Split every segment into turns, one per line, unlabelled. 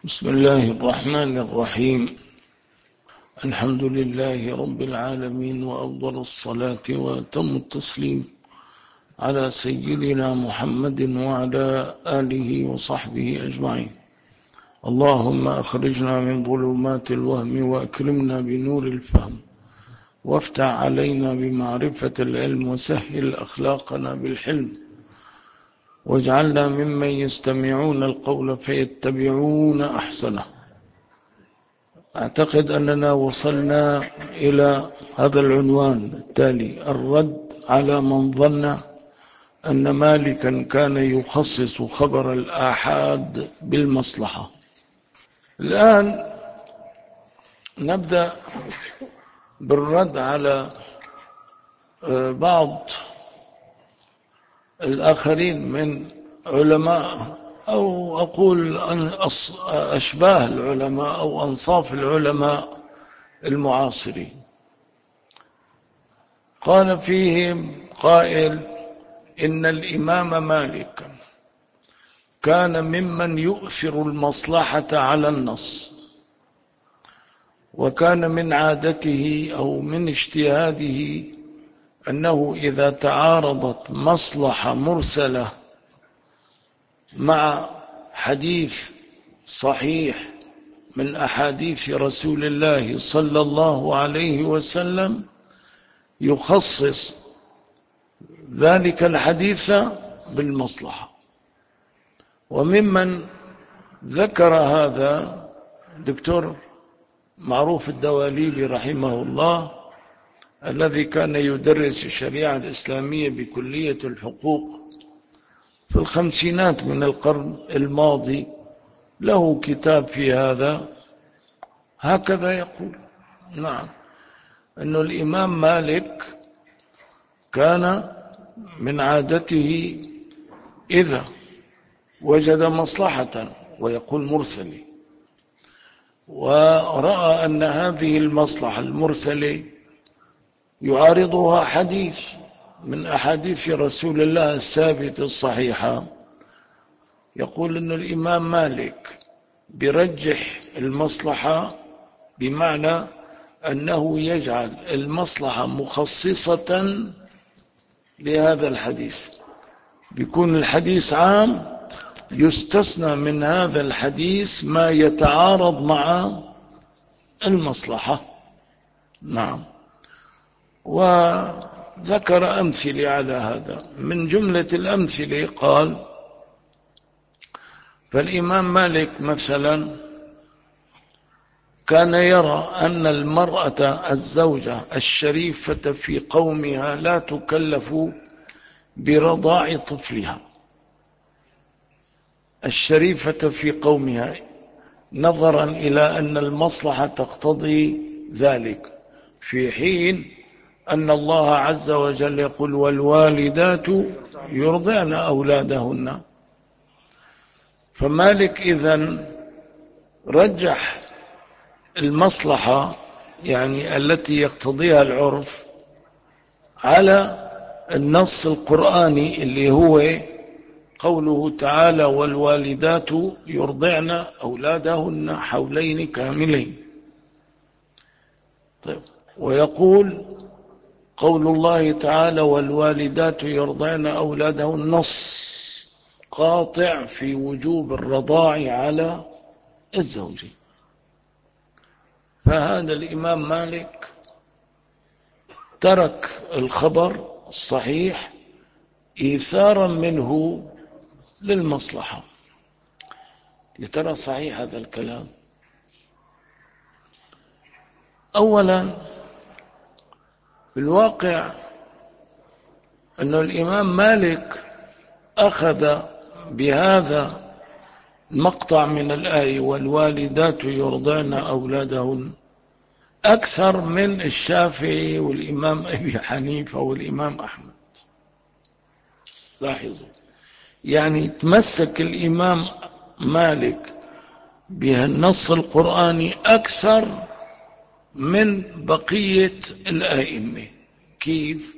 بسم الله الرحمن الرحيم. الحمد لله رب العالمين، وأفضل الصلاة وأتم التسليم على سيدنا محمد وعلى آله وصحبه أجمعين. اللهم أخرجنا من ظلمات الوهم وأكرمنا بنور الفهم، وافتح علينا بمعرفة العلم، وسهل أخلاقنا بالحلم، واجعلنا ممن يستمعون القول فيتبعون أحسنه. أعتقد أننا وصلنا إلى هذا العنوان التالي: الرد على من ظن أن مالكا كان يخصص خبر الآحاد بالمصلحة. الآن نبدأ بالرد على بعض الآخرين من علماء، أو أقول أشباه العلماء أو أنصاف العلماء المعاصرين. قال فيهم قائل: إن الإمام مالك كان ممن يؤثر المصلحة على النص، وكان من عادته أو من اجتهاده أنه إذا تعارضت مصلحة مرسلة مع حديث صحيح من أحاديث رسول الله صلى الله عليه وسلم يخصص ذلك الحديث بالمصلحة. وممن ذكر هذا دكتور معروف الدواليبي رحمه الله، الذي كان يدرس الشريعة الإسلامية بكلية الحقوق في الخمسينات من القرن الماضي. له كتاب في هذا، هكذا يقول: نعم، أن الإمام مالك كان من عادته إذا وجد مصلحة، ويقول مرسلة، ورأى أن هذه المصلحة المرسلة يعارضها حديث من أحاديث رسول الله الثابتة الصحيحة، يقول أن الإمام مالك برجح المصلحة، بمعنى أنه يجعل المصلحة مخصصة لهذا الحديث، بيكون الحديث عام، يستثنى من هذا الحديث ما يتعارض مع المصلحة. نعم. وذكر أمثلة على هذا. من جملة الأمثلة قال: فالإمام مالك مثلا كان يرى أن المرأة الزوجة الشريفة في قومها لا تكلف برضاع طفلها، الشريفة في قومها، نظرا إلى أن المصلحة تقتضي ذلك، في حين أن الله عز وجل يقول: والوالدات يرضعن أولادهن. فمالك إذن رجح المصلحة، يعني التي يقتضيها العرف، على النص القرآني اللي هو قوله تعالى: والوالدات يرضعن أولادهن حولين كاملين. طيب، ويقول قول الله تعالى: والوالدات يرضعن أولادهن، نص قاطع في وجوب الرضاع على الزوج. فهذا الإمام مالك ترك الخبر الصحيح إيثارا منه للمصلحة. يا ترى صحيح هذا الكلام؟ أولا، في الواقع أن الإمام مالك أخذ بهذا المقطع من الآية: والوالدات يرضعن أولادهن، أكثر من الشافعي والإمام أبي حنيفة والإمام أحمد. لاحظوا، يعني تمسك الإمام مالك بالنص القرآني أكثر من بقية الآئمة. كيف؟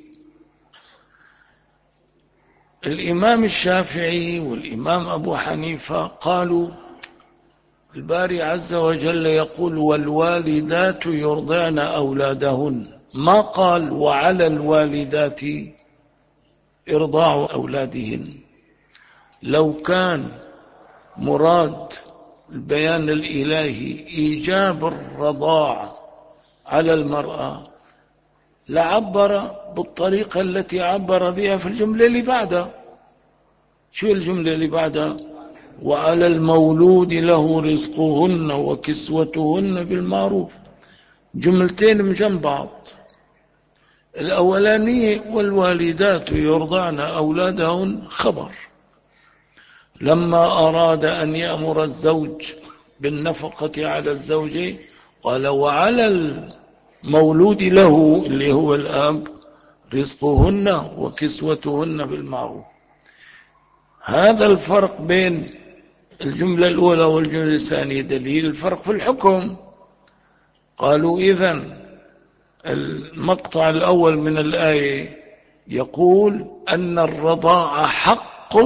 الإمام الشافعي والإمام أبو حنيفة قالوا: الباري عز وجل يقول والوالدات يرضعن أولادهن، ما قال وعلى الوالدات إرضاع أولادهن. لو كان مراد البيان الإلهي إيجاب الرضاع على المرأة لعبر بالطريقة التي عبر بها في الجملة اللي بعدها. شو الجملة اللي بعدها؟ وعلى المولود له رزقهن وكسوتهن بالمعروف. جملتين من جنب بعض. الأولانية والوالدات يرضعن أولادهن خبر، لما أراد أن يأمر الزوج بالنفقة على الزوجة قال وعلى المولود له اللي هو الأب رزقهن وكسوتهن بالمعروف. هذا الفرق بين الجملة الأولى والجملة الثانية دليل الفرق في الحكم. قالوا إذن المقطع الأول من الآية يقول أن الرضاعة حق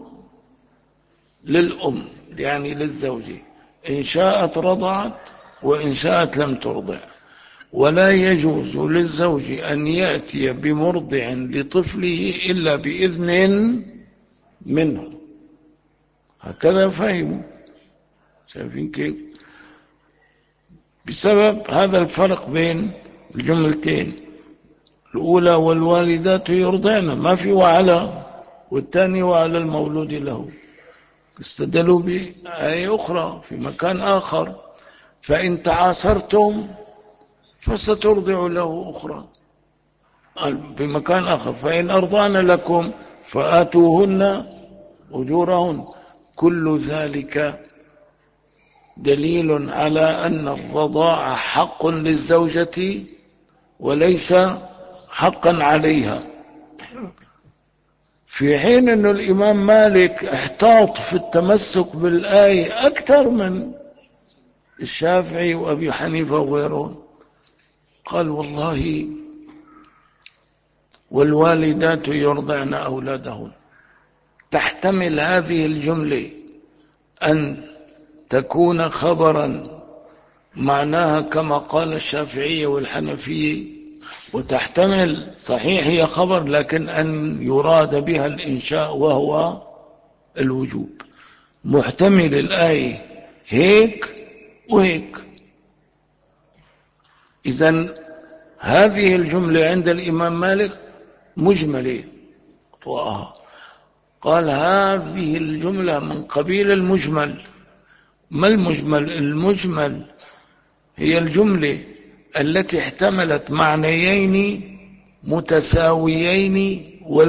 للأم، يعني للزوجة، إن شاءت رضعت وإن شاءت لم ترضع، ولا يجوز للزوج أن يأتي بمرضع لطفله إلا بإذن منه. هكذا فهموا. شايفين كيف؟ بسبب هذا الفرق بين الجملتين الأولى والوالدات يرضعن، ما في وعلى، والثاني وعلى المولود له. استدلوا بآية أخرى في مكان آخر فإن تعاصرتم فسترضع له أخرى. بمكان آخر فإن أرضعن لكم فآتوهن أجورهن. كل ذلك دليل على أن الرضاعة حق للزوجة وليس حقا عليها، في حين أن الإمام مالك احتاط في التمسك بالآية أكثر من الشافعي وأبي حنيفة وغيرهم. قال والله والوالدات يرضعن أولادهن تحتمل هذه الجملة أن تكون خبرا معناها كما قال الشافعية والحنفية، وتحتمل صحيح هي خبر لكن أن يراد بها الإنشاء وهو الوجوب. محتمل الآية هيك وهيك. إذن هذه الجملة عند الإمام مالك مجملة طوأها. قال هذه الجملة من قبيل المجمل. ما المجمل؟ المجمل هي الجملة التي احتملت معنيين متساويين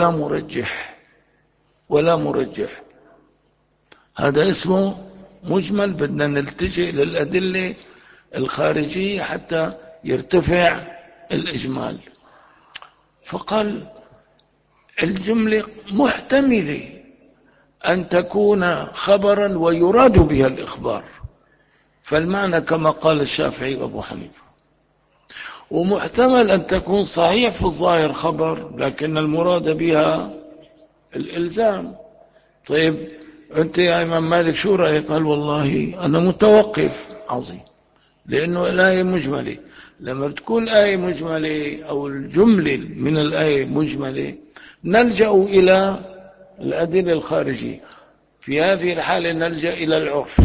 ولا مرجح. هذا اسمه مجمل. بدنا نلتجئ للأدلة الخارجية حتى يرتفع الإجمال. فقال الجملة محتملة أن تكون خبرا ويراد بها الإخبار، فالمعنى كما قال الشافعي وأبو حنيفة. ومحتمل أن تكون صحيح في الظاهر خبر لكن المراد بها الإلزام. طيب أنت يا إمام مالك شو رأيك؟ قال والله أنا متوقف. عظيم. لأنه الآية مجملة. لما بتكون آية مجملة أو الجملة من الآية مجملة نلجأ إلى الأدلة الخارجية. في هذه الحالة نلجأ إلى العرف.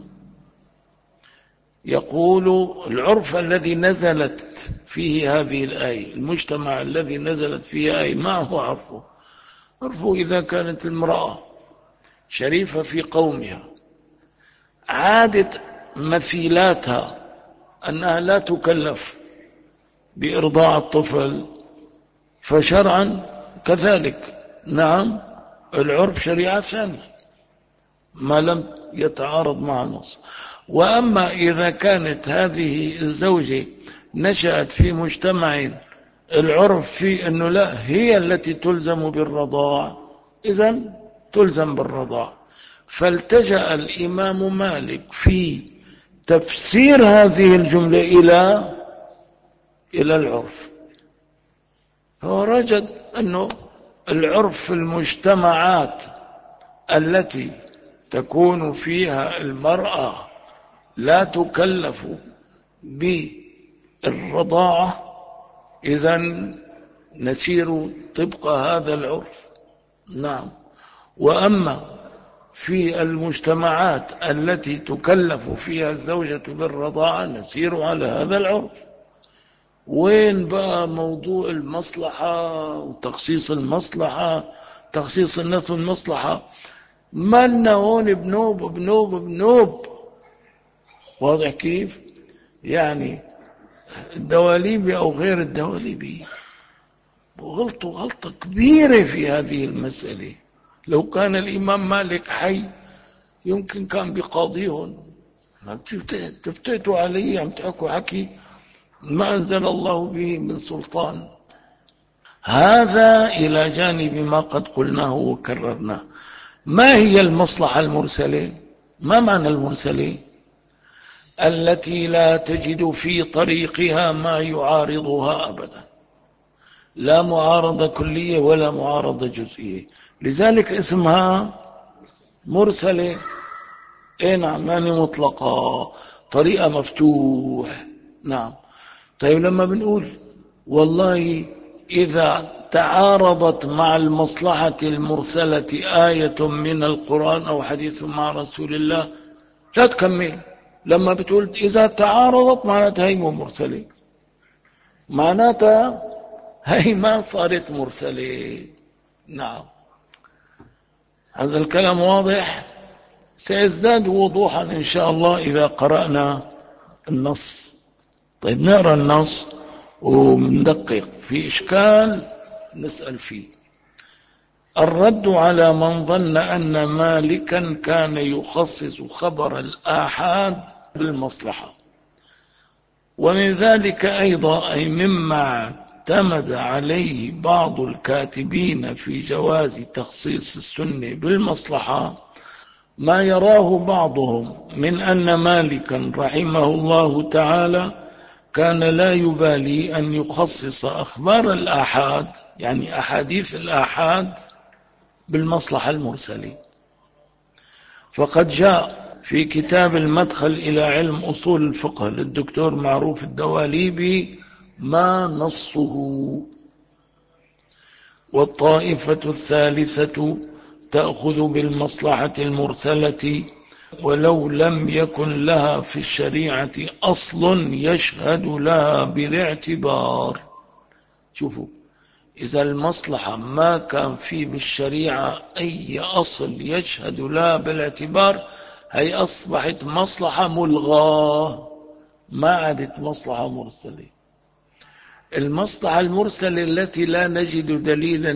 يقول العرف الذي نزلت فيه هذه الآية، المجتمع الذي نزلت فيه آية، ما هو عرفه؟ عرفه إذا كانت المرأة شريفة في قومها عادة مثيلاتها أنها لا تكلف بإرضاع الطفل، فشرعا كذلك. نعم العرف شريعة ثانية ما لم يتعارض مع النص. وأما إذا كانت هذه الزوجة نشأت في مجتمع العرف في أنه لا هي التي تلزم بالرضاع، إذن تلزم بالرضاع. فالتجأ الإمام مالك في تفسير هذه الجملة إلى العرف. فوجد أنه العرف في المجتمعات التي تكون فيها المرأة لا تكلف بالرضاعة، إذن نسير طبق هذا العرف. نعم. وأما في المجتمعات التي تكلف فيها الزوجة بالرضاعة نسير على هذا العرف. وين بقى موضوع المصلحة وتخصيص المصلحة، تخصيص الناس المصلحة؟ مالنا هون بنوب بنوب بنوب. واضح كيف؟ يعني الدواليبي أو غير الدواليبي غلطوا غلطة كبيرة في هذه المسألة. لو كان الإمام مالك حي يمكن كان بقاضيهم. ما تفتتوا علي عم تحكوا حكي ما أنزل الله به من سلطان. هذا إلى جانب ما قد قلناه وكررناه. ما هي المصلحة المرسلة؟ ما معنى المرسلة؟ التي لا تجد في طريقها ما يعارضها أبدا، لا معارضة كلية ولا معارضة جزئية، لذلك اسمها مرسلة. اي نعم، يعني مطلقة، طريقة مفتوح. نعم. طيب لما بنقول والله إذا تعارضت مع المصلحة المرسلة آية من القرآن أو حديث مع رسول الله، لا تكمل. لما بتقول إذا تعارضت معناتها هي مو مرسلة، معناتها هي ما صارت مرسلة. نعم. هذا الكلام واضح، سيزداد وضوحا إن شاء الله إذا قرأنا النص. طيب نقرأ النص وندقق في إشكال نسأل فيه. الرد على من ظن أن مالكا كان يخصص خبر الآحاد بالمصلحة، ومن ذلك أيضا أي مما اعتمد عليه بعض الكاتبين في جواز تخصيص السنة بالمصلحة ما يراه بعضهم من أن مالكا رحمه الله تعالى كان لا يبالي أن يخصص أخبار الآحاد، يعني أحاديث الآحاد، بالمصلحة المرسلة. فقد جاء في كتاب المدخل إلى علم أصول الفقه للدكتور معروف الدواليبي ما نصه. والطائفة الثالثة تأخذ بالمصلحة المرسلة ولو لم يكن لها في الشريعة أصل يشهد لها بالاعتبار. شوفوا، إذا المصلحة ما كان في بالشريعة أي أصل يشهد لها بالاعتبار، هي أصبحت مصلحة ملغاة، ما عادت مصلحة مرسلة. المصلحة المرسلة التي لا نجد دليلا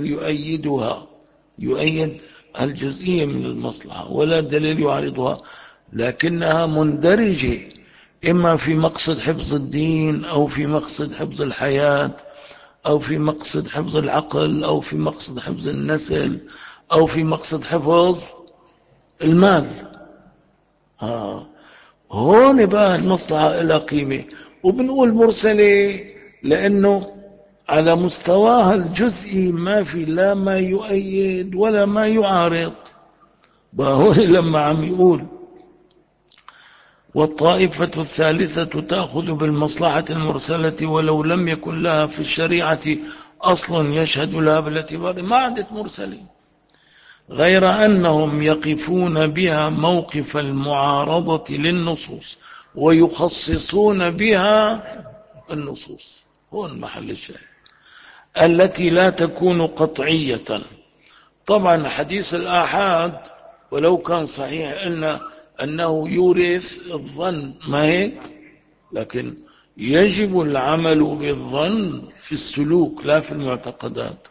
يؤيد الجزئية من المصلحة ولا دليل يعارضها، لكنها مندرجة إما في مقصد حفظ الدين أو في مقصد حفظ الحياة أو في مقصد حفظ العقل أو في مقصد حفظ النسل أو في مقصد حفظ المال. هون بقى المصلحة إلى قيمة. وبنقول مرسلة لأنه على مستواها الجزئي ما في لا ما يؤيد ولا ما يعارض. بقى هون لما عم يقول والطائفة الثالثة تأخذ بالمصلحة المرسلة ولو لم يكن لها في الشريعة أصل يشهد لها بالاعتبار، ما عادت مرسلة، غير أنهم يقفون بها موقف المعارضة للنصوص ويخصصون بها النصوص. هون محل الشاهد التي لا تكون قطعية. طبعا حديث الآحاد ولو كان صحيح أنه يورث الظن، ما هيك؟ لكن يجب العمل بالظن في السلوك لا في المعتقدات،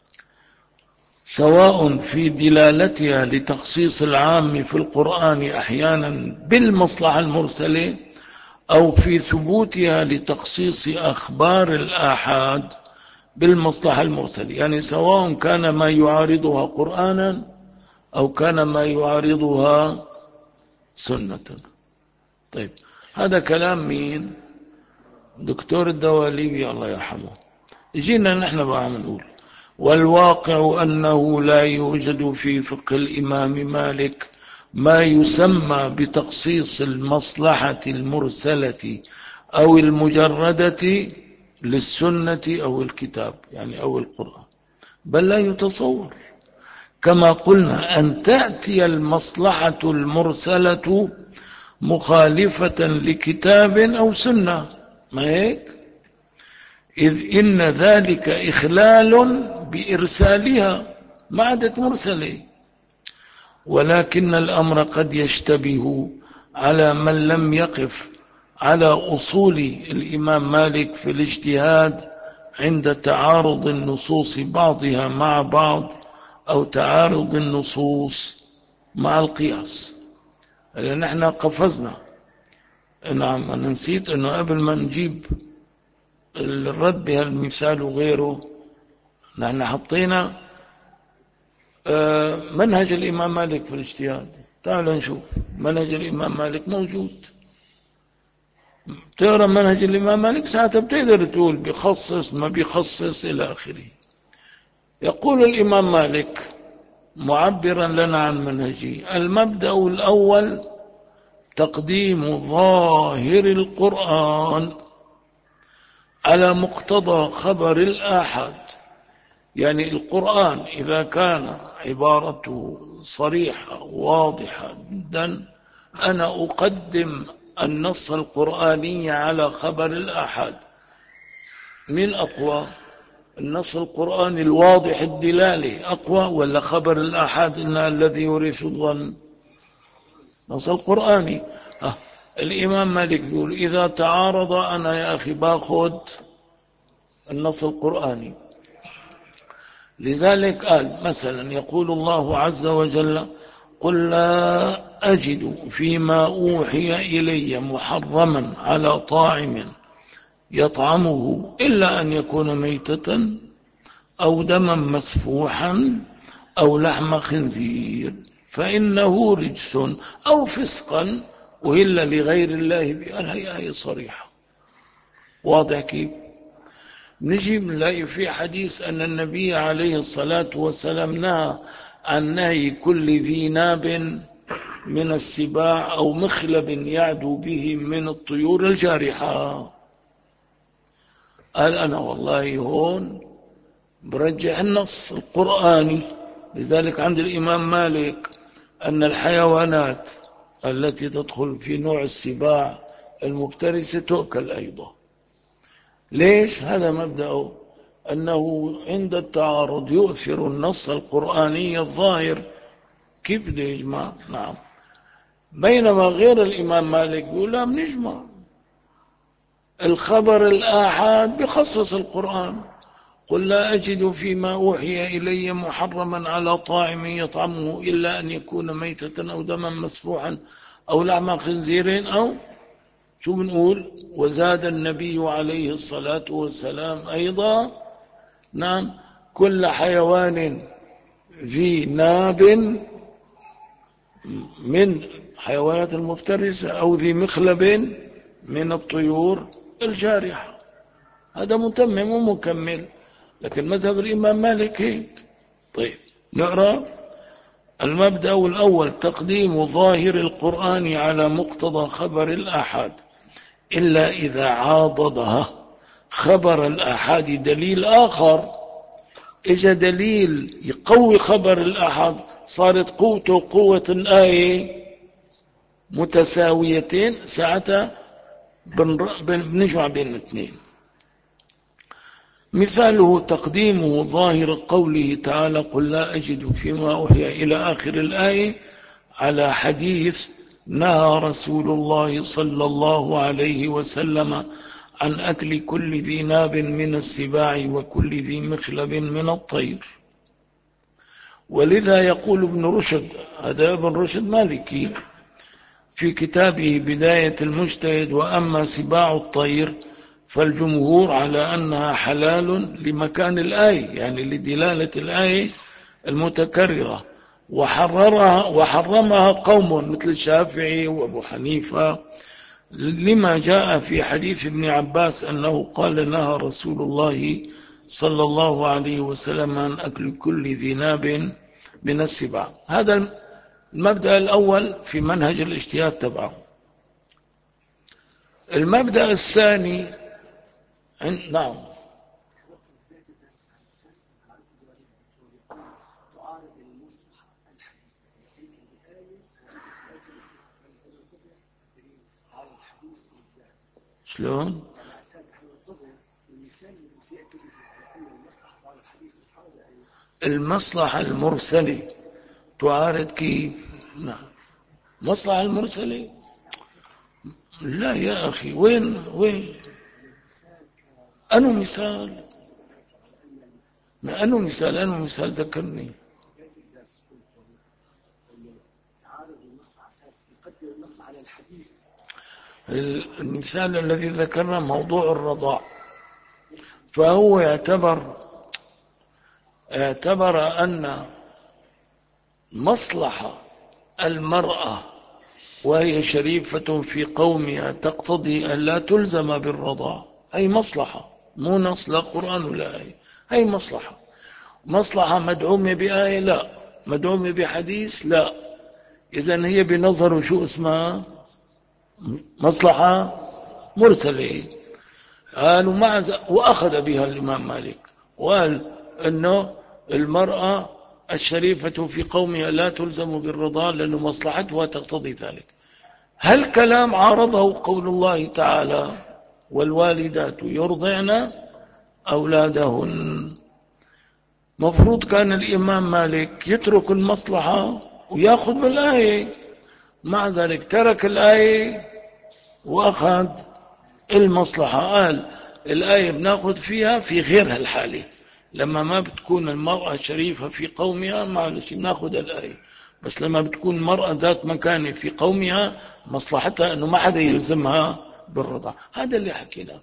سواء في دلالتها لتخصيص العام في القرآن أحيانا بالمصلحة المرسلة أو في ثبوتها لتخصيص أخبار الآحاد بالمصلحة المرسلة، يعني سواء كان ما يعارضها قرآنا أو كان ما يعارضها سنة. طيب هذا كلام مين؟ دكتور الدواليبي الله يرحمه. جينا نحن بقى نقول والواقع أنه لا يوجد في فقه الإمام مالك ما يسمى بتخصيص المصلحة المرسلة أو المجردة للسنة أو الكتاب يعني أو القرآن، بل لا يتصور. كما قلنا أن تأتي المصلحة المرسلة مخالفة لكتاب أو سنة، ما هيك؟ إذ إن ذلك إخلال بإرسالها، ما عادت مرسلة. ولكن الأمر قد يشتبه على من لم يقف على أصول الإمام مالك في الاجتهاد عند تعارض النصوص بعضها مع بعض أو تعارض النصوص مع القياس. لأن احنا قفزنا، نعم أنا نسيت أنه قبل ما نجيب الرد بهالمثال وغيره نحن حطينا منهج الإمام مالك في الاجتهاد. تعالوا نشوف منهج الإمام مالك موجود. تقرأ منهج الإمام مالك ساعتها بتقدر تقول بيخصص ما بيخصص إلى آخره. يقول الإمام مالك معبرا لنا عن منهجه: المبدأ الأول تقديم ظاهر القرآن على مقتضى خبر الآحاد. يعني القرآن إذا كان عبارته صريحة واضحة جدا أنا أقدم النص القرآني على خبر الآحاد. من أقوى؟ النص القرآني الواضح الدلالة أقوى ولا خبر الآحاد إن الذي يورث الظن؟ النص القرآني. الإمام مالك يقول إذا تعارض أنا يا أخي باخذ النص القرآني. لذلك قال مثلا يقول الله عز وجل: قل لا أجد فيما أوحي إلي محرما على طاعم يطعمه إلا أن يكون ميتة أو دما مسفوحا أو لحم خنزير فإنه رجس أو فسقا وإلا لغير الله بألها. هي صريحة واضح كيف؟ نجي نلاقي في حديث أن النبي عليه الصلاة والسلام نهى عن نهي كل ذي ناب من السباع أو مخلب يعدو به من الطيور الجارحة. قال أنا والله هون برجح النص القرآني. لذلك عند الإمام مالك أن الحيوانات التي تدخل في نوع السباع المفترسة تؤكل أيضا. ليش؟ هذا مبدأه أنه عند التعارض يؤثر النص القرآني الظاهر. كيف بده يجمع؟ نعم. بينما غير الإمام مالك يقول لا بنجمع. الخبر الآحاد بخصص القرآن: قل لا أجد فيما أوحي إلي محرما على طاعم يطعمه إلا أن يكون ميتة أو دما مسفوحا أو لحم خنزير أو شو بنقول. وزاد النبي عليه الصلاة والسلام أيضا نعم كل حيوان ذي ناب من حيوانات المفترسة أو ذي مخلب من الطيور الجارحة. هذا متمم ومكمل. لكن مذهب الإمام مالك هيك. طيب نقرأ. المبدأ الأول تقديم ظاهر القرآن على مقتضى خبر الآحاد إلا إذا عاضدها خبر الآحاد دليل آخر. إجا دليل يقوي خبر الآحاد صارت قوته قوة الآية متساويتين ساعتها بنجمع بين الاثنين. مثاله تقديمه ظاهر قوله تعالى: قل لا أجد فيما أوحي إلى آخر الآية على حديث نهى رسول الله صلى الله عليه وسلم عن أكل كل ذي ناب من السباع وكل ذي مخلب من الطير. ولذا يقول ابن رشد، هذا ابن رشد مالكي، في كتابه بداية المجتهد: وأما سباع الطير فالجمهور على أنها حلال لمكان الآية يعني لدلالة الآية المتكررة، وحرمها قوم مثل الشافعي وابو حنيفة لما جاء في حديث ابن عباس أنه قال: نهى رسول الله صلى الله عليه وسلم عن أكل كل ذي ناب من السباع. هذا المبدأ الأول في منهج الاجتهاد تبعه. المبدأ الثاني نعم. شلون؟ المصلحة المرسلة تعارض كيف؟ نعم. مصلحة المرسلة لا يا أخي، وين أنو مثال؟ ما أنو مثال ذكرني. المثال الذي ذكرنا موضوع الرضاع، فهو اعتبر أن مصلحة المرأة وهي شريفة في قومها تقتضي أن لا تلزم بالرضاع. أي مصلحة، مو نص لا قرآن ولا آية، هي مصلحة مدعومة بآية لا، مدعومة بحديث لا. إذن هي بنظر شو اسمها؟ مصلحة مرسلة. قالوا وأخذ بها الإمام مالك وقال أنه المرأة الشريفة في قومها لا تلزم بالرضا لأن مصلحتها تقتضي ذلك. هل كلام عارضه قول الله تعالى والوالدات يرضعن أولادهن؟ مفروض كان الإمام مالك يترك المصلحة ويأخذ بالآية، مع ذلك ترك الآية وأخذ المصلحة. قال الآية بناخذ فيها في غير هالحالة، لما ما بتكون المرأة شريفة في قومها معلش بناخذ الآية، بس لما بتكون المرأة ذات مكانة في قومها مصلحتها أنه ما حدا يلزمها بالرضا. هذا اللي حكيناه.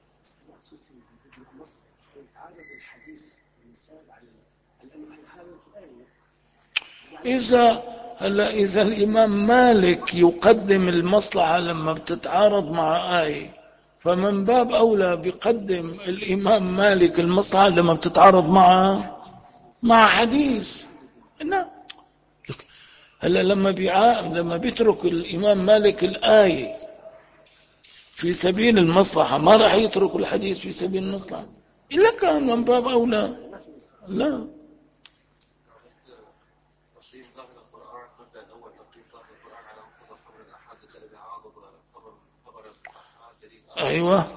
إذا الإمام مالك يقدم المصلحة لما بتتعارض مع آية، فمن باب أولى بيقدم الإمام مالك المصلحة لما بتتعارض مع حديث. نعم. هلا لما بيترك الإمام مالك الآية في سبيل المصلحة ما راح يترك الحديث في سبيل المصلحة إلا كان من باب أولى. لا أيوة.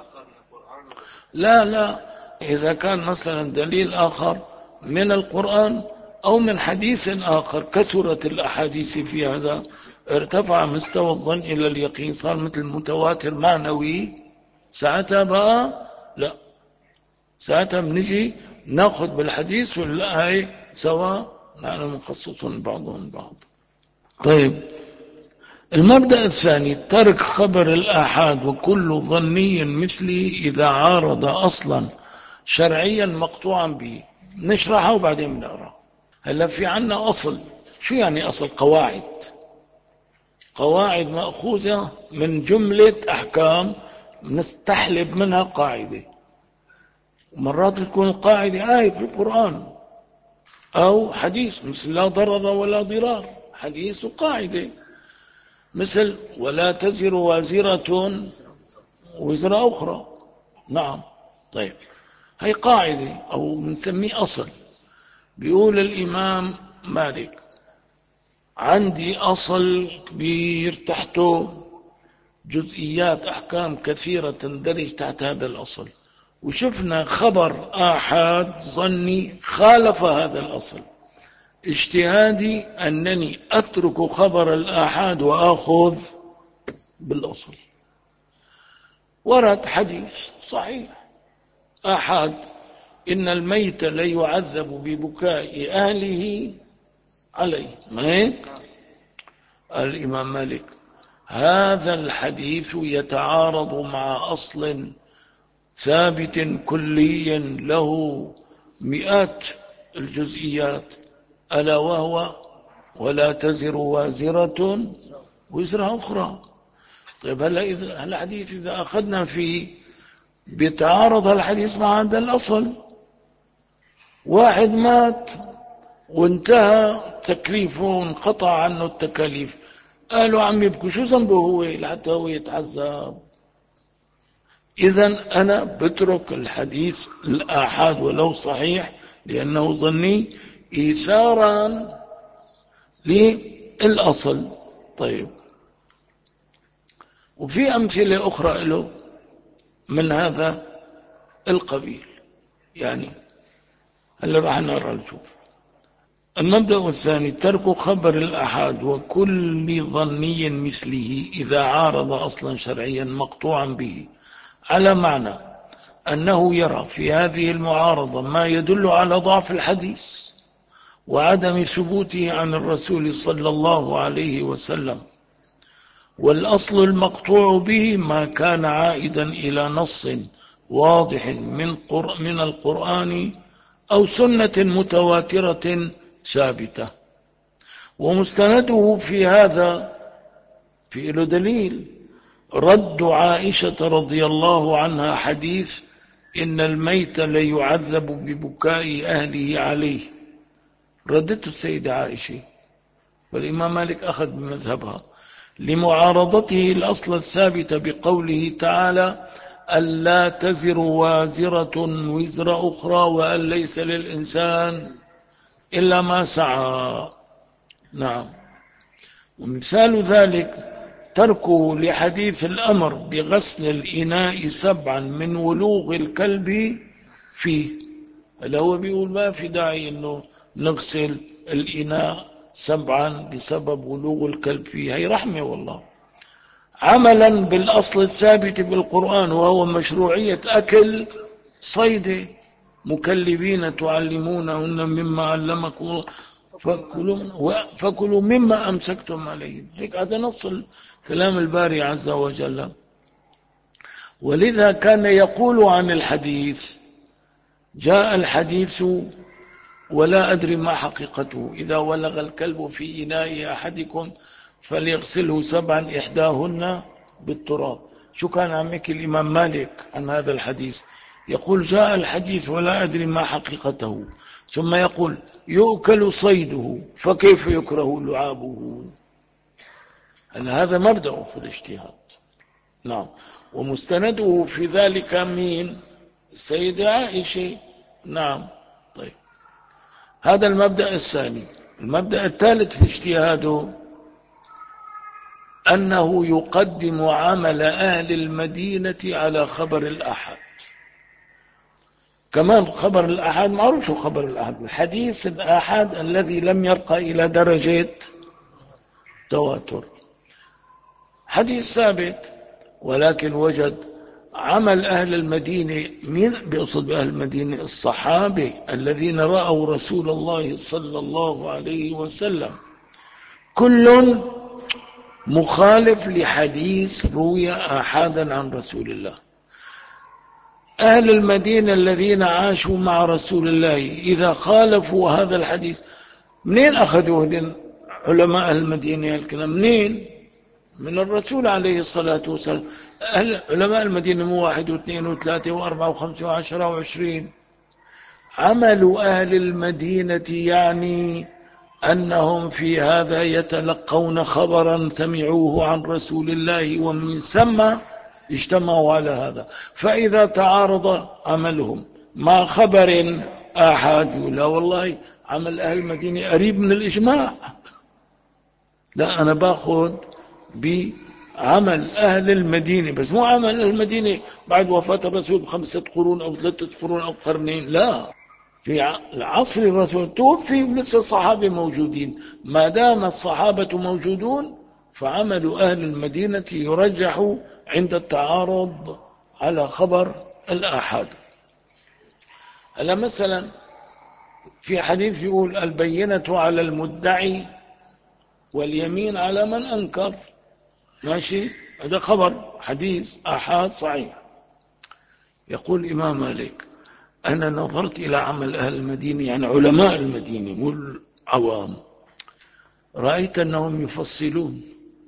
لا إذا كان مثلا دليل آخر من القرآن أو من حديث آخر كثرت الأحاديث في هذا ارتفع مستوى الظن إلى اليقين، صار مثل متواتر معنوي، ساعتها بقى لا، ساعتها بنجي ناخذ بالحديث والآية سواء، نحن مخصصون بعضهم بعض. طيب المبدأ الثاني ترك خبر الآحاد وكل ظني مثلي إذا عارض أصلا شرعيا مقطوعا به. نشرحه وبعدين بنقرأ. هلا في عنا أصل. شو يعني أصل؟ قواعد مأخوذة من جملة أحكام نستحلب منها قاعدة، ومرات تكون القاعدة آية في القرآن أو حديث، مثل لا ضرر ولا ضرار، حديث وقاعدة. مثل ولا تزر وازرة وزر أخرى. نعم. طيب هي قاعدة أو بنسميه أصل. بيقول الإمام مالك عندي أصل كبير تحته جزئيات أحكام كثيرة تندرج تحت هذا الأصل، وشفنا خبر آحاد ظني خالف هذا الأصل. اجتهادي أنني أترك خبر الآحاد وأخذ بالأصل. ورد حديث صحيح آحاد إن الميت ليعذب ببكاء أهله عليه، ما هيك؟ الإمام مالك هذا الحديث يتعارض مع أصل ثابت كلي له مئات الجزئيات، ألا وهو ولا تزر وازرة وزر أخرى. طيب هلا الحديث إذا أخذنا فيه بيتعارض الحديث مع هذا الأصل. واحد مات وانتهى تكليفه وانقطع عنه التكاليف. قالوا عم يبكوا شو ذنبه هو لحتى هو يتعذب؟ إذن أنا بترك الحديث الآحاد ولو صحيح لأنه ظني إيثارا للأصل. طيب، وفي أمثلة أخرى له من هذا القبيل. يعني هل راح نرى نشوف. المبدأ الثاني ترك خبر الأحاد وكل ظني مثله إذا عارض أصلا شرعيا مقطوعا به، على معنى أنه يرى في هذه المعارضة ما يدل على ضعف الحديث وعدم ثبوته عن الرسول صلى الله عليه وسلم، والأصل المقطوع به ما كان عائدا إلى نص واضح من القرآن أو سنة متواترة ثابتة. ومستنده في هذا في له دليل رد عائشة رضي الله عنها حديث إن الميت ليعذب ببكاء أهله عليه، ردته السيدة عائشة، والإمام مالك أخذ بمذهبها لمعارضته الأصل الثابت بقوله تعالى ألا تزر وازرة وزر أخرى وأن ليس للإنسان إلا ما سعى. نعم. ومثال ذلك تركه لحديث الأمر بغسل الإناء 7 من ولوغ الكلب فيه. هل هو بيقول ما في داعي أنه نغسل الإناء 7 بسبب ولوغ الكلب فيه؟ هي رحمة والله، عملا بالأصل الثابت بالقرآن وهو مشروعية أكل صيد مكلبين تعلمونهن مما علمكم الله فكلوا مما أمسكتم عليهم. هيك هذا نص كلام الباري عز وجل. ولذا كان يقول عن الحديث جاء الحديث ولا أدري ما حقيقته إذا ولغ الكلب في إناء أحدكم فليغسله 7 إحداهن بالتراب. شو كان عم يحكي الإمام مالك عن هذا الحديث؟ يقول جاء الحديث ولا أدري ما حقيقته، ثم يقول يؤكل صيده فكيف يكره لعابه. هذا مبدأ في الاجتهاد. نعم. ومستنده في ذلك مين؟ السيدة عائشة. نعم. طيب، هذا المبدأ الثاني. المبدأ الثالث في اجتهاده أنه يقدم عمل أهل المدينة على خبر الأحد. كمان خبر الأحد معروف شو خبر الأحد، الحديث الأحد الذي لم يرقى إلى درجة تواتر، حديث ثابت، ولكن وجد عمل أهل المدينة. مين بيقصد بأهل المدينة؟ الصحابة الذين رأوا رسول الله صلى الله عليه وسلم، كل مخالف لحديث روي آحادا عن رسول الله. أهل المدينة الذين عاشوا مع رسول الله إذا خالفوا هذا الحديث، منين أخذوا علماء المدينة الكلام؟ منين؟ من الرسول عليه الصلاة والسلام. علماء المدينة مو 1 و2 و3 و4 و5 و10 و20. عمل أهل المدينة يعني أنهم في هذا يتلقون خبرا سمعوه عن رسول الله ومن ثم اجتمعوا على هذا. فإذا تعارض عملهم مع خبر آحاد لا والله عمل أهل المدينة قريب من الإجماع، لا أنا باخذ بعمل أهل المدينة بس، مو عمل أهل المدينة بعد وفاة الرسول ب5 قرون أو 3 قرون أو قرنين. لا، في عصر الرسول توفي ولسه الصحابة موجودين. ما دام الصحابة موجودون فعمل أهل المدينة يرجح عند التعارض على خبر الآحاد. هلا مثلا في حديث يقول البينة على المدعي واليمين على من أنكر. ماشي، هذا خبر حديث آحاد صحيح. يقول الإمام مالك أنا نظرت إلى عمل أهل المدينة، يعني علماء المدينة مو العوام، رأيت أنهم يفصلون.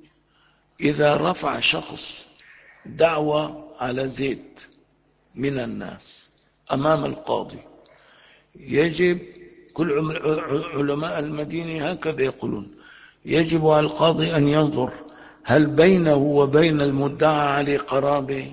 إذا رفع شخص دعوة على زيد من الناس أمام القاضي، يجب كل علماء المدينة هكذا يقولون. يجب على القاضي أن ينظر هل بينه وبين المدعى عليه قرابة،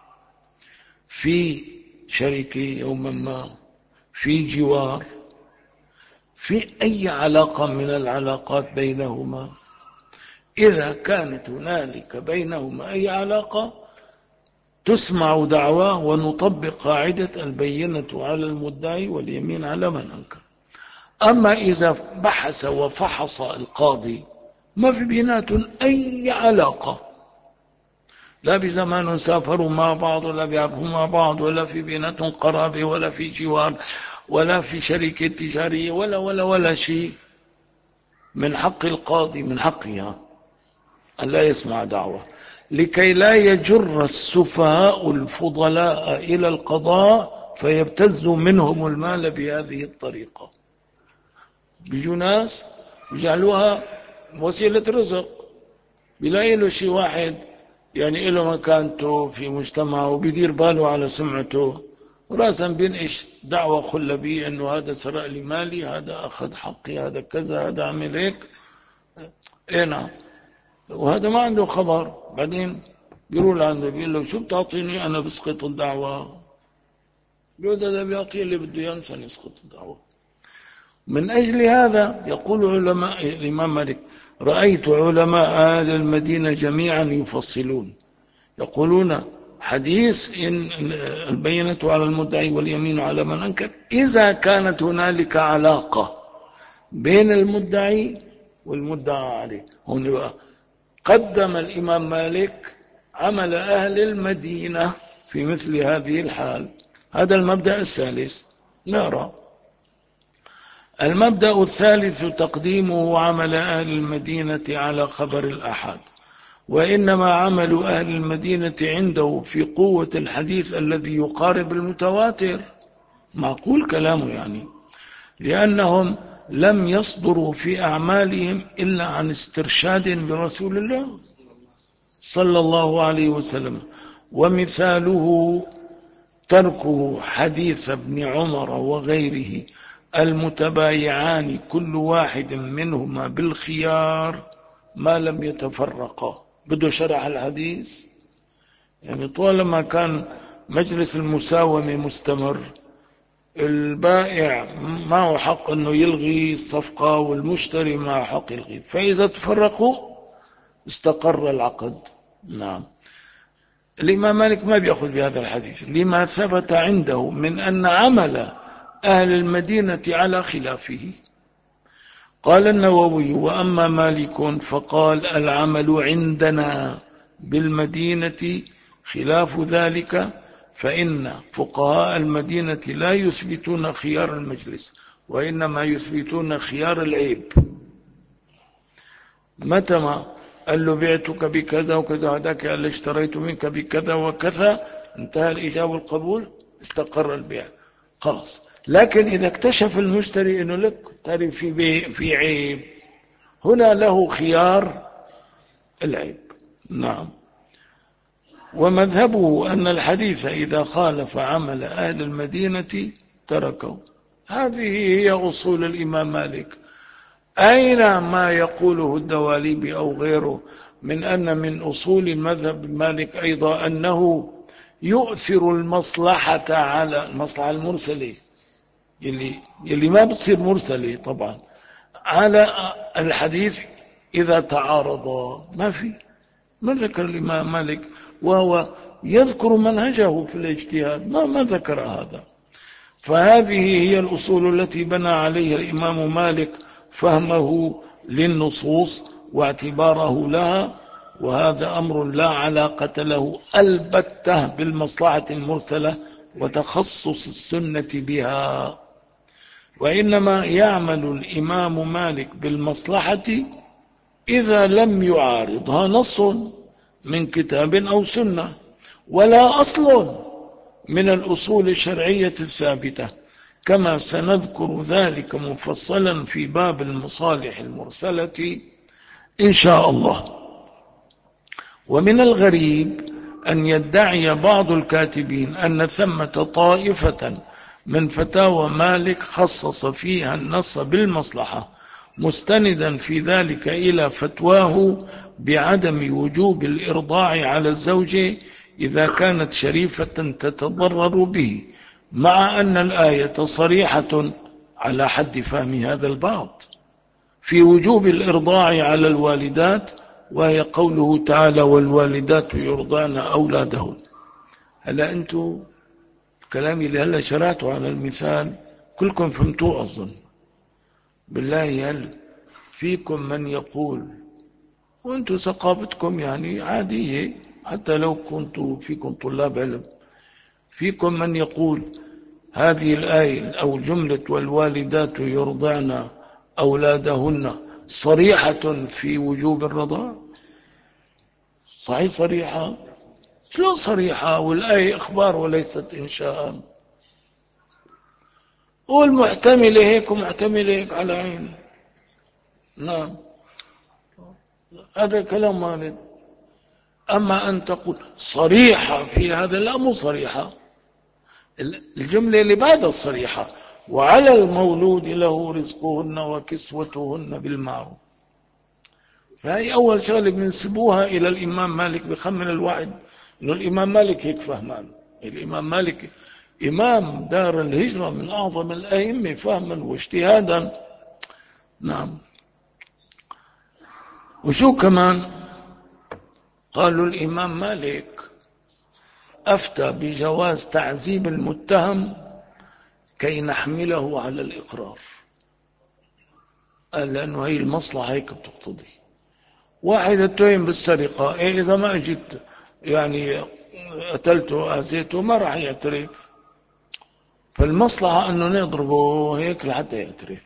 في شركة يوما ما، في جوار، في أي علاقة من العلاقات بينهما. إذا كانت هنالك بينهما أي علاقة تسمع دعواه ونطبق قاعدة البينة على المدعي واليمين على من أنكر. أما إذا بحث وفحص القاضي ما في بيناتهم أي علاقة، لا بزمان سافروا مع بعض ولا بيعرفوا مع بعض ولا في بيناتهم قرابة ولا في جوار ولا في شركة تجارية ولا شيء، من حق القاضي، من حقها أن لا يسمع دعوة، لكي لا يجر السفهاء الفضلاء إلى القضاء فيبتزوا منهم المال بهذه الطريقة. بيجوا ناس يجعلوها وسيلة رزق، بيلاقي له شيء واحد يعني له مكانته في مجتمعه وبيدير باله على سمعته، وراسا بينقش دعوة خلبية انه هذا سرق لي مالي، هذا اخذ حقي، هذا كذا، هذا عمل هيك. ايه نعم. وهذا ما عنده خبر، بعدين بيقول عنده بيقول له شو بتعطيني انا بسقط الدعوة؟ بيقول هذا بيعطيه اللي بده اياه عشان يسقط الدعوة. من أجل هذا يقول علماء الإمام مالك: رأيت علماء أهل المدينة جميعا يفصلون، يقولون حديث إن البينة على المدعي واليمين على من أنكر إذا كانت هنالك علاقة بين المدعي والمدعى عليه. هنا قدم الإمام مالك عمل أهل المدينة في مثل هذه الحال. هذا المبدأ الثالث. نرى المبدأ الثالث: تقديمه عمل أهل المدينة على خبر الأحد. وإنما عمل أهل المدينة عنده في قوة الحديث الذي يقارب المتواتر. معقول كلامه يعني، لأنهم لم يصدروا في أعمالهم إلا عن استرشاد برسول الله صلى الله عليه وسلم. ومثاله تركه حديث ابن عمر وغيره المتبايعان كل واحد منهما بالخيار ما لم يتفرقا. بده شرح الحديث يعني طالما كان مجلس المساومة مستمر، البائع معه حق انه يلغي الصفقة والمشتري معه حق يلغي، فإذا تفرقوا استقر العقد. نعم. الإمام مالك ما بيأخذ بهذا الحديث لما ثبت عنده من أن عمل أهل المدينة على خلافه. قال النووي: وأما مالك فقال: العمل عندنا بالمدينة خلاف ذلك، فإن فقهاء المدينة لا يثبتون خيار المجلس وإنما يثبتون خيار العيب. متى ما قال له بعتك بكذا وكذا، هذاك قال له اشتريت منك بكذا وكذا، انتهى الإجابة والقبول، استقر البيع، خلاص. لكن إذا اكتشف المشتري أنه لك ترى في عيب، هنا له خيار العيب. نعم. ومذهبه أن الحديث إذا خالف عمل أهل المدينة تركه. هذه هي أصول الإمام مالك. أين ما يقوله الدواليبي أو غيره من أن من أصول مذهب مالك أيضا أنه يؤثر المصلحة على المصلحة المرسلة، يلي ما بتصير مرسلة طبعا، على الحديث إذا تعارضا. ما ذكر الإمام مالك، وهو يذكر منهجه في الاجتهاد، ما ذكر هذا. فهذه هي الأصول التي بنى عليها الإمام مالك فهمه للنصوص واعتباره لها، وهذا أمر لا علاقة له البتة بالمصلحة المرسلة وتخصص السنة بها، وإنما يعمل الإمام مالك بالمصلحة إذا لم يعارضها نص من كتاب أو سنة ولا أصل من الأصول الشرعية الثابتة، كما سنذكر ذلك مفصلا في باب المصالح المرسلة إن شاء الله. ومن الغريب أن يدعي بعض الكاتبين أن ثمة طائفة من فتاوى مالك خصص فيها النص بالمصلحة، مستندا في ذلك إلى فتواه بعدم وجوب الإرضاع على الزوجة إذا كانت شريفة تتضرر به، مع أن الآية صريحة على حد فهم هذا البعض في وجوب الإرضاع على الوالدات، وهي قوله تعالى والوالدات يرضعن أولادهن. هلا أنتم كلامي اللي هلا شرعته على المثال كلكم فهمتوه أظن. بالله هل فيكم من يقول، وأنتم ثقافتكم يعني عادية حتى لو كنتوا فيكم طلاب علم، فيكم من يقول هذه الآية أو جملة والوالدات يرضعن أولادهن صريحة في وجوب الرضاع؟ صحيح صريحة؟ شلون صريحة والآية إخبار وليست إنشاء؟ والمحتملة هيك ومحتملة هيك على عين. نعم، هذا كلام مالك. أما أن تقول صريحة في هذا، لا مو صريحة، الجملة اللي بعد الصريحة وعلى المولود له رزقهن وكسوتهن بالمعروف. فهي أول شغلة بنسبوها إلى الإمام مالك بخمن الواحد إنه الإمام مالك هيك فهمان. الإمام مالك إمام دار الهجرة من أعظم الأئمة فهما واجتهادا. نعم. وشو كمان قالوا الإمام مالك أفتى بجواز تعذيب المتهم كي نحمله على الإقرار. قال لأنه هي المصلحة هيك بتقتضي. واحد اتهم بالسرقة، إيه إذا ما أجيت يعني قتلته وآذيته ما راح يعترف، فالمصلحة أنه نضربه هيك لحتى يعترف.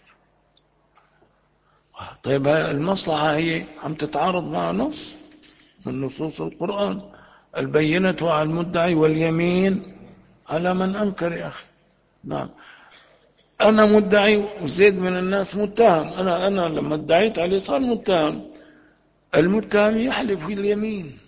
طيب المصلحة هي عم تتعارض مع نص من نصوص القرآن، البينة على المدعي واليمين على من أنكر. يا أخي نعم، أنا مدعي وزيد من الناس متهم، أنا لما ادعيت عليه صار متهم. المتهم يحلف في اليمين،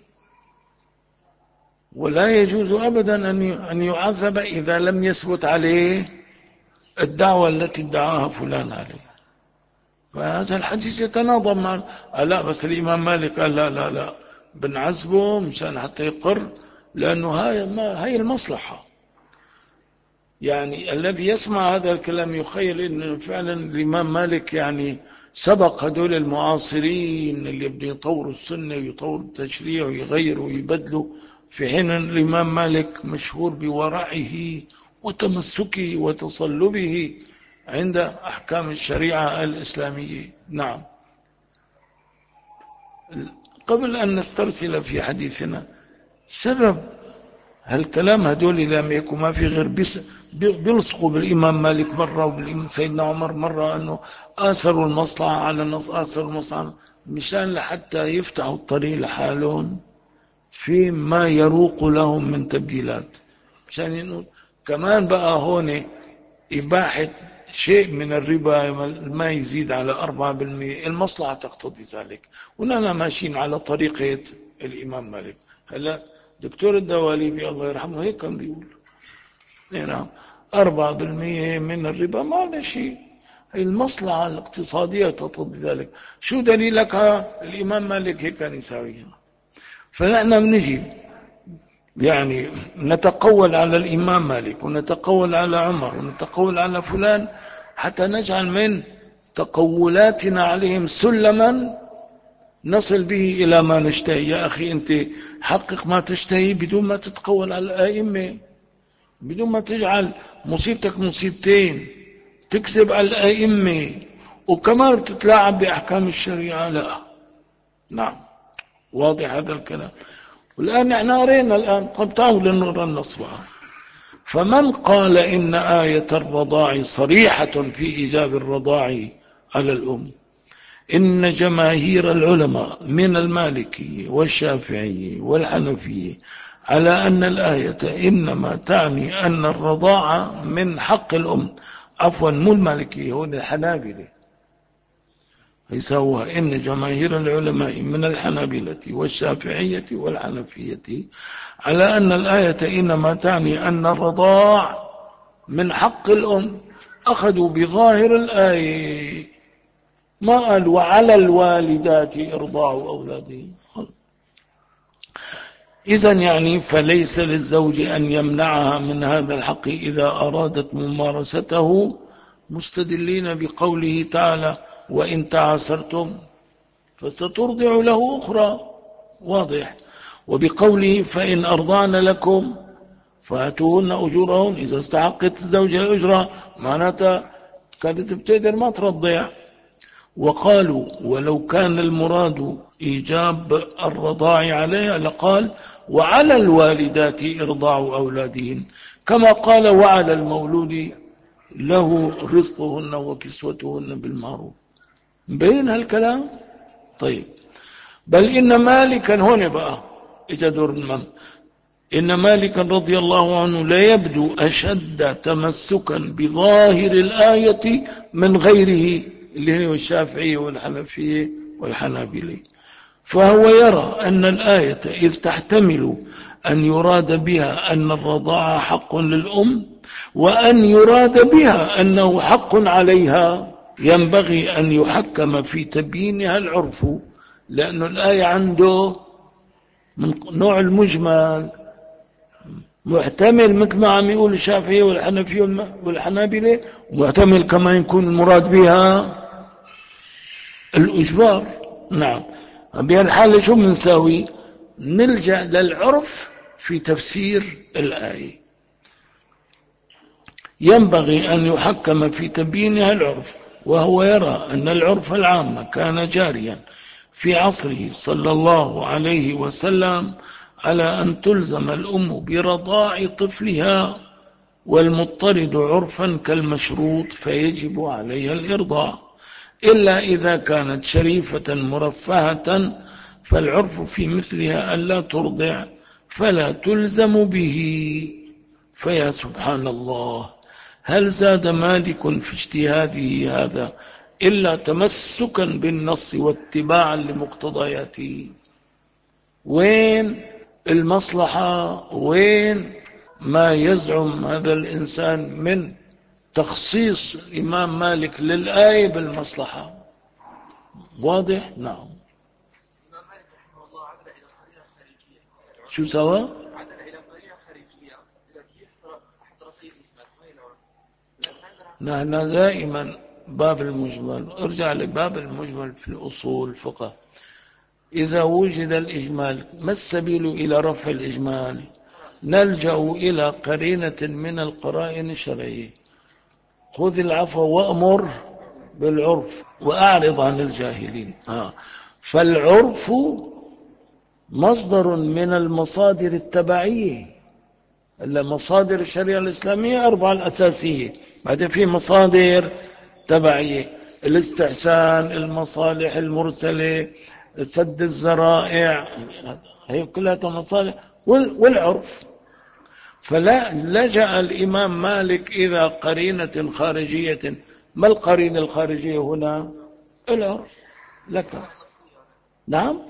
ولا يجوز أبدا أن يعذب إذا لم يثبت عليه الدعوة التي ادعاها فلان عليه. فهذا الحديث يتناظم مع لا، بس الإمام مالك قال لا لا لا بنعذبه مشان حتى يقر، لأنه هاي المصلحة. يعني الذي يسمع هذا الكلام يخيل أنه فعلا الإمام مالك يعني سبق هدول المعاصرين اللي بده يطوروا السنة ويطوروا التشريع ويغيروا ويبدلوا، في حين الإمام مالك مشهور بورعه وتمسكه وتصلبه عند أحكام الشريعة الإسلامية. نعم. قبل أن نسترسل في حديثنا، سبب هالكلام هدول لم يكن ما في غير بيلصقوا بالإمام مالك مرة وبالإمام سيدنا عمر مرة أنه آثروا المصلحة على النص، آثروا المصلحة مشان لحتى يفتحوا الطريق لحالهم فيما يروق لهم من تبديلات، مشان إنه كمان بقى هون إباحة شيء من الربا ما يزيد على 4%، المصلحة تقتضي ذلك، ونحن ماشيين على طريقة الإمام مالك. هلا دكتور الدواليبي الله يرحمه هيك كان بيقول، نعم 4% من الربا ما له شيء، هي المصلحة الاقتصادية تقتضي ذلك. شو دليلك؟ الإمام مالك هيك كان يساويها. فنحن بنجي يعني نتقول على الإمام مالك ونتقول على عمر ونتقول على فلان حتى نجعل من تقولاتنا عليهم سلما نصل به إلى ما نشتهي. يا أخي أنت حقق ما تشتهي بدون ما تتقول على الآئمة، بدون ما تجعل مصيبتك مصيبتين، تكذب على الآئمة وكمان تتلاعب بأحكام الشريعة. لا. نعم، واضح هذا الكلام. والآن نحن قرينا الآن، طب تعالوا لنقرأ النص بقى. فمن قال إن آية الرضاع صريحة في إيجاب الرضاع على الأم، إن جماهير العلماء من المالكي والشافعي والحنفي على أن الآية إنما تعني أن الرضاعة من حق الأم. عفوا مو المالكي، هو الحنابلة يسوى. إن جماهير العلماء من الحنابلة والشافعية والحنفية على أن الآية إنما تعني أن الرضاع من حق الأم، أخذوا بظاهر الآية، ما قال وعلى الوالدات إرضاع أولادهم. إذن يعني فليس للزوج أن يمنعها من هذا الحق إذا أرادت ممارسته، مستدلين بقوله تعالى وإن تعاسرتم فسترضع له أخرى، واضح. وبقوله فإن أرضعن لكم فأتوهن أجورهن، إذا استحقت الزوجة الأجرة معناتها كانت بتقدر ما ترضع. وقالوا ولو كان المراد إيجاب الرضاع عليها لقال وعلى الوالدات إرضاع أولادهن، كما قال وعلى المولود له رزقهن وكسوتهن بالمعروف. بين هالكلام. طيب بل إن مالكا هنا بقى إجا دور المم، إن مالكا رضي الله عنه لا يبدو أشد تمسكا بظاهر الآية من غيره اللي هو الشافعي والحنفية والحنابلة، فهو يرى أن الآية إذ تحتمل أن يراد بها أن الرضاعة حق للأم وأن يراد بها أنه حق عليها، ينبغي أن يحكم في تبيينها العرف، لأن الآية عنده من نوع المجمل محتمل مثل ما عم يقول الشافعي والحنفي والحنابلة، ومحتمل كما يكون المراد بها الإجبار. نعم. بهالحالة شو بنساوي؟ نلجأ للعرف في تفسير الآية، ينبغي أن يحكم في تبيينها العرف، وهو يرى أن العرف العام كان جاريا في عصره صلى الله عليه وسلم على أن تلزم الأم برضاع طفلها، والمضطرد عرفا كالمشروط فيجب عليها الإرضاع، إلا إذا كانت شريفة مرفهة فالعرف في مثلها ألا ترضع فلا تلزم به. فيا سبحان الله، هل زاد مالك في اجتهاده هذا إلا تمسكا بالنص واتباعا لمقتضياته؟ وين المصلحة؟ وين ما يزعم هذا الإنسان من تخصيص الإمام مالك للآية بالمصلحة؟ واضح؟ نعم. شو سوا؟ نحن دائما باب المجمل، ارجع لباب المجمل في الأصول الفقه. إذا وجد الإجمال ما السبيل إلى رفع الإجمال؟ نلجأ إلى قرينة من القرائن الشرعية، خذ العفو وأمر بالعرف وأعرض عن الجاهلين. فالعرف مصدر من المصادر التبعية، مصادر الشريعة الإسلامية أربعة الأساسية، بعدين في مصادر تبعية، الاستحسان، المصالح المرسلة، سد الذرائع، هي كلها مصالح، والعرف. فلا لجأ الإمام مالك إلى قرينة خارجية. ما القرينة الخارجية هنا؟ العرف لك. نعم.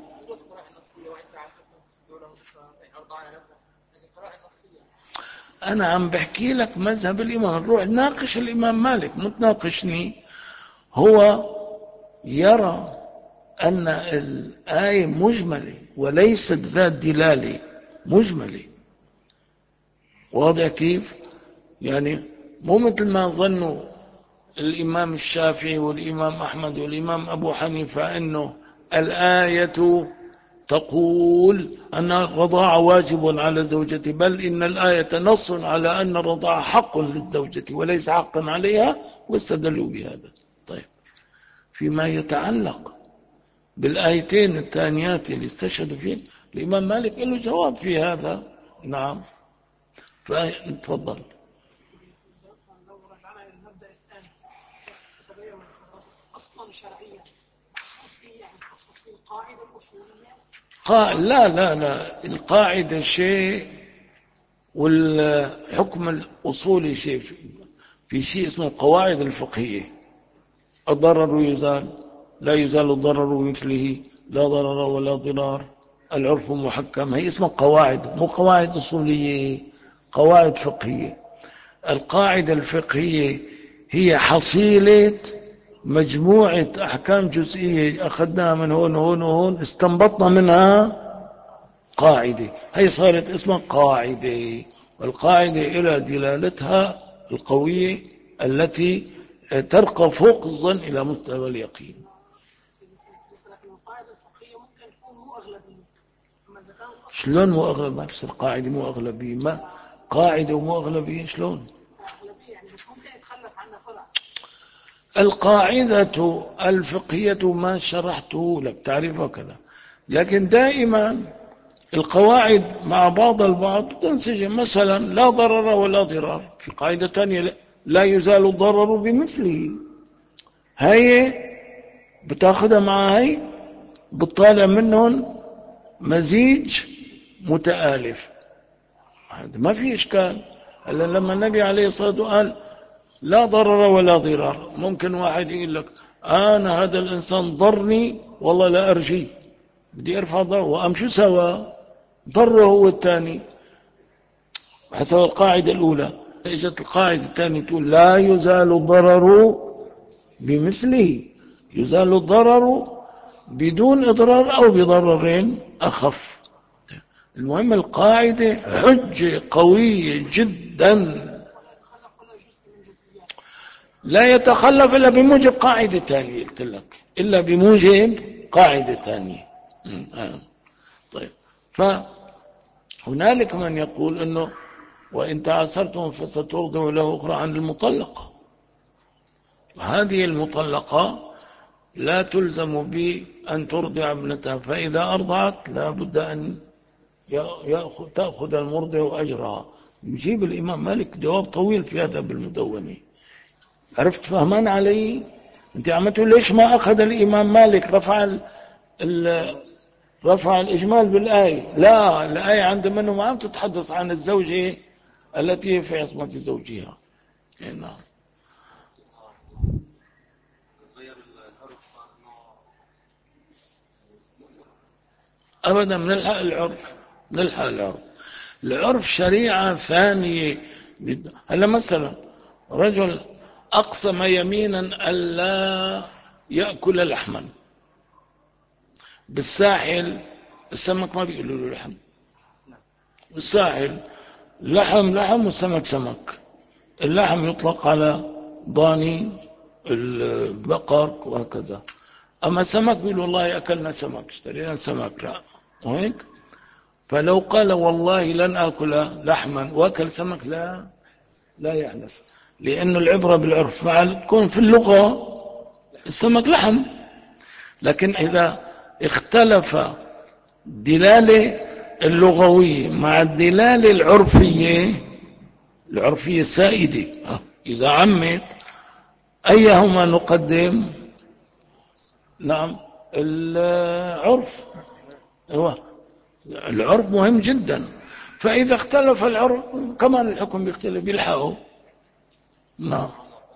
أنا عم بحكي لك مذهب الإمام، نروح ناقش الإمام مالك متناقشني. هو يرى أن الآية مجملة وليست ذات دلالة، مجملة. واضح كيف؟ يعني مو مثل ما ظنوا الإمام الشافعي والإمام أحمد والإمام أبو حنيفة أنه الآية تقول أن الرضاعة واجب على زوجته، بل إن الآية نص على أن الرضاعة حق للزوجة وليس حقا عليها، واستدلوا بهذا. طيب فيما يتعلق بالآيتين الثانيات اللي استشهدوا فيه الإمام مالك له جواب في هذا. نعم. فتفضل. أصلا شرعيا في القاعدة الأصولية لا القاعدة شيء والحكم الأصولي شيء. في شيء اسمه القواعد الفقهية، الضرر يزال، لا يزال الضرر بمثله، لا ضرر ولا ضرار، العرف محكم، هي اسمها قواعد، مو قواعد أصولية، قواعد فقهية. القاعدة الفقهية هي حصيلة مجموعة أحكام جزئية أخذناها من هون وهون وهون، استنبطنا منها قاعدة، هي صارت اسمها قاعدة. والقاعدة إلى دلالتها القوية التي ترقى فوق الظن إلى مستوى اليقين. شلون مو أغلب؟ ما بصير قاعدة مو أغلبية، ما قاعدة ومو أغلبية شلون؟ القاعدة الفقهية ما شرحته لك تعريفها كذا، لكن دائما القواعد مع بعض البعض تنسجم. مثلا لا ضرر ولا ضرار، في قاعدة ثانية لا يزال الضرر بمثله، هي بتاخذها مع هي، بتطالع منهم مزيج متآلف، هذا ما في إشكال. إلا لما النبي عليه الصلاة والسلام قال لا ضرر ولا ضرار، ممكن واحد يقول لك أنا هذا الإنسان ضرني والله لا أرجيه، بدي أرفع ضرر وأمشي سوا، ضره هو الثاني حسب القاعدة الأولى. اجت القاعدة الثانية تقول لا يزال الضرر بمثله، يزال الضرر بدون إضرار أو بضررين أخف. المهم القاعدة حجة قوية جدا، لا يتخلف إلا بموجب قاعدة ثانية، قلت لك إلا بموجب قاعدة ثانية. طيب، فهنالك من يقول أنه وإن تعسرتم فسترضع له أخرى عن المطلقة، وهذه المطلقة لا تلزم بأن ترضع ابنتها، فإذا أرضعت لا بد أن تأخذ المرضع أجرها. يجيب الإمام مالك جواب طويل في هذا بالمدونة. عرفت فهمان علي؟ أنت عملته ليش ما أخذ الإمام مالك رفع الإجمال بالآية؟ لا، الآية عند منه ما عم تتحدث عن الزوجة التي في عصمة زوجها. نعم. أبدا، من الحق العرف، من الحق العرف. العرف شريعة ثانية. هلا مثلا رجل أقسم يمينا ألا يأكل لحما، بالساحل السمك ما بيقولوا له لحم، بالساحل لحم لحم والسمك سمك. اللحم يطلق على ضاني البقر وهكذا، أما سمك بيقول والله أكلنا سمك، اشترينا سمك، لا وهيك. فلو قال والله لن أكل لحما وأكل سمك لا يحدث، لأن العبرة بالعرف، مع تكون في اللغة السمك لحم، لكن إذا اختلف الدلالة اللغوية مع الدلالة العرفية السائدة، إذا عمت أيهما نقدم؟ نعم العرف، هو العرف مهم جدا. فإذا اختلف العرف كمان الحكم بيختلف، بيلحقوا. نعم.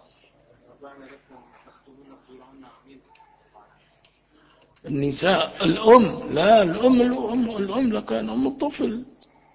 النساء الأم، لا الأم لكان أم الطفل.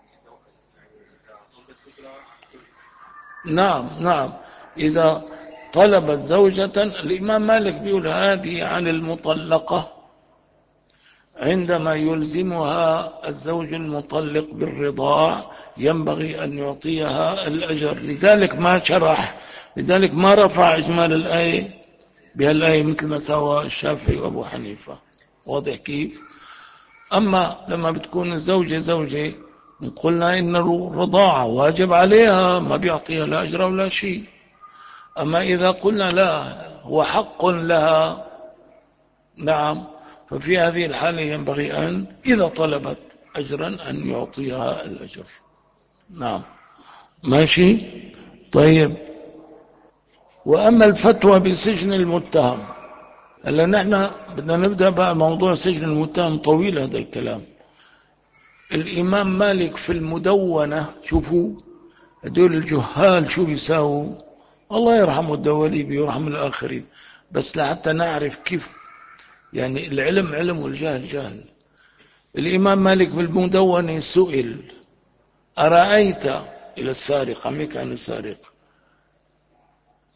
نعم إذا طلبت زوجة، الإمام مالك بيقول هذه عن المطلقة عندما يلزمها الزوج المطلق بالرضاع ينبغي أن يعطيها الأجر، لذلك ما شرح، لذلك ما رفع إجمال الآية بهالآية مثل ما سوى الشافعي وأبو حنيفة. واضح كيف؟ أما لما بتكون الزوجة زوجة قلنا إن الرضاعة واجب عليها، ما بيعطيها لا أجر ولا شيء. أما إذا قلنا لا هو حق لها، نعم، ففي هذه الحالة ينبغي أن إذا طلبت أجرا أن يعطيها الأجر. نعم ماشي. طيب، وأما الفتوى بسجن المتهم، هلا نحن بدنا نبدأ بقى موضوع سجن المتهم، طويل هذا الكلام. الإمام مالك في المدونة، شوفوا هدول الجهال شو بيساووا، الله يرحم الدواليبي ويرحم الآخرين، بس لحتى نعرف كيف يعني العلم علم والجهل جهل. الإمام مالك بالمدونة سئل أرأيت إلى السارق، عم يحكي عن السارق،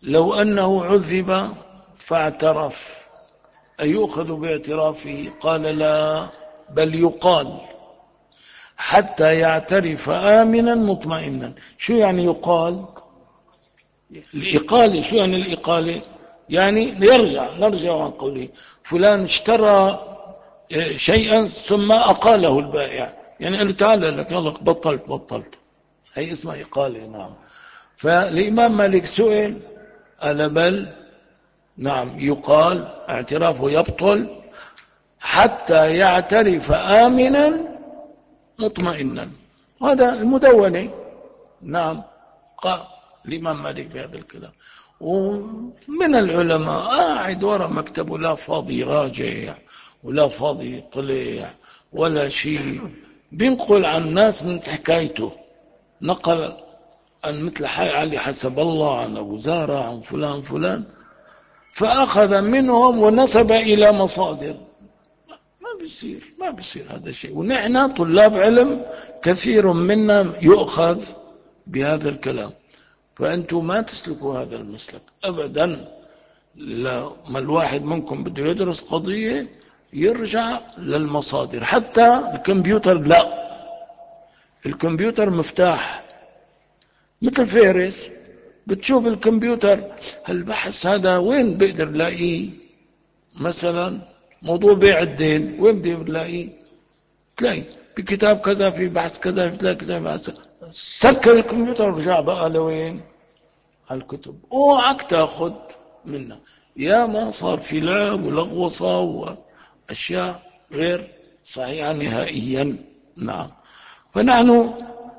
لو أنه عذب فاعترف أيؤخذ باعترافه؟ قال لا، بل يقال حتى يعترف آمنا مطمئنا. شو يعني يقال؟ الإقالة. شو يعني الإقالة؟ يعني نرجع عن قوله فلان اشترى شيئا ثم أقاله البائع، يعني قال له تعال لك يلا بطلت، هي اسمها إقالة. نعم. فالإمام مالك سئل قال بل نعم يقال اعترافه يبطل حتى يعترف آمنا مطمئنا. هذا المدونة. نعم. قال الإمام مالك بهذا الكلام. ومن العلماء قاعد وراء مكتبه لا فاضي يراجع ولا فاضي يطلع ولا شيء، بينقل عن الناس من حكايته. نقل عن مثل علي حسب الله، عن أبو زارع، عن فلان، فأخذ منهم ونسب إلى مصادر. ما بيصير هذا الشيء. ونحن طلاب علم كثير منا يؤخذ بهذا الكلام، فأنتم ما تسلكوا هذا المسلك أبدا. لما الواحد منكم بده يدرس قضية يرجع للمصادر. حتى الكمبيوتر لا، الكمبيوتر مفتاح مثل فهرس. بتشوف الكمبيوتر البحث هذا وين بقدر لاقيه؟ مثلا موضوع بيع الدين وين بقدر لاقيه؟ تلاقي بكتاب كذا، في بحث كذا، في كذا بحث. سكر الكمبيوتر ورجع بقى لوين؟ على الكتب. اوعك تاخذ منها. يا ما صار في لعب ولغوصة وأشياء غير صحيحة نهائيا. نعم. فنحن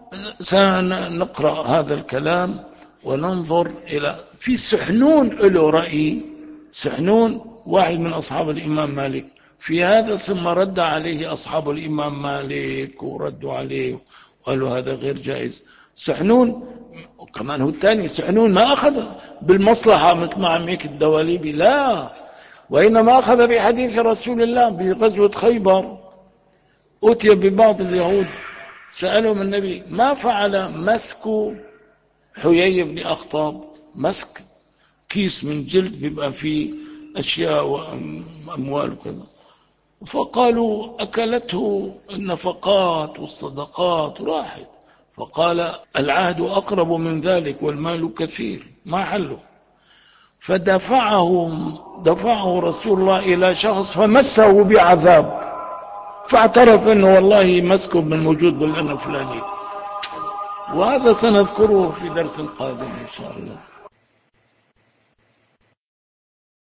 سنقرأ هذا الكلام وننظر إلى في سحنون له رأي. سحنون واحد من أصحاب الإمام مالك في هذا، ثم رد عليه أصحاب الإمام مالك وردوا عليه وقالوا هذا غير جائز. سحنون وكمان هو الثاني. سحنون ما أخذ بالمصلحة مثل ما عم يك الدواليبي، لا، وإنما أخذ بحديث رسول الله بغزوة خيبر. أتي ببعض اليهود سألهم النبي ما فعل مسك حيي بن أخطب. مسك كيس من جلد بيبقى فيه أشياء وأموال وكذا، فقالوا أكلته النفقات والصدقات راحت. فقال العهد أقرب من ذلك والمال كثير ما حله. فدفعه رسول الله إلى شخص فمسه بعذاب، فاعترف أنه والله مسكه من موجود بالأنه فلاني. وهذا سنذكره في درس قادم إن شاء الله.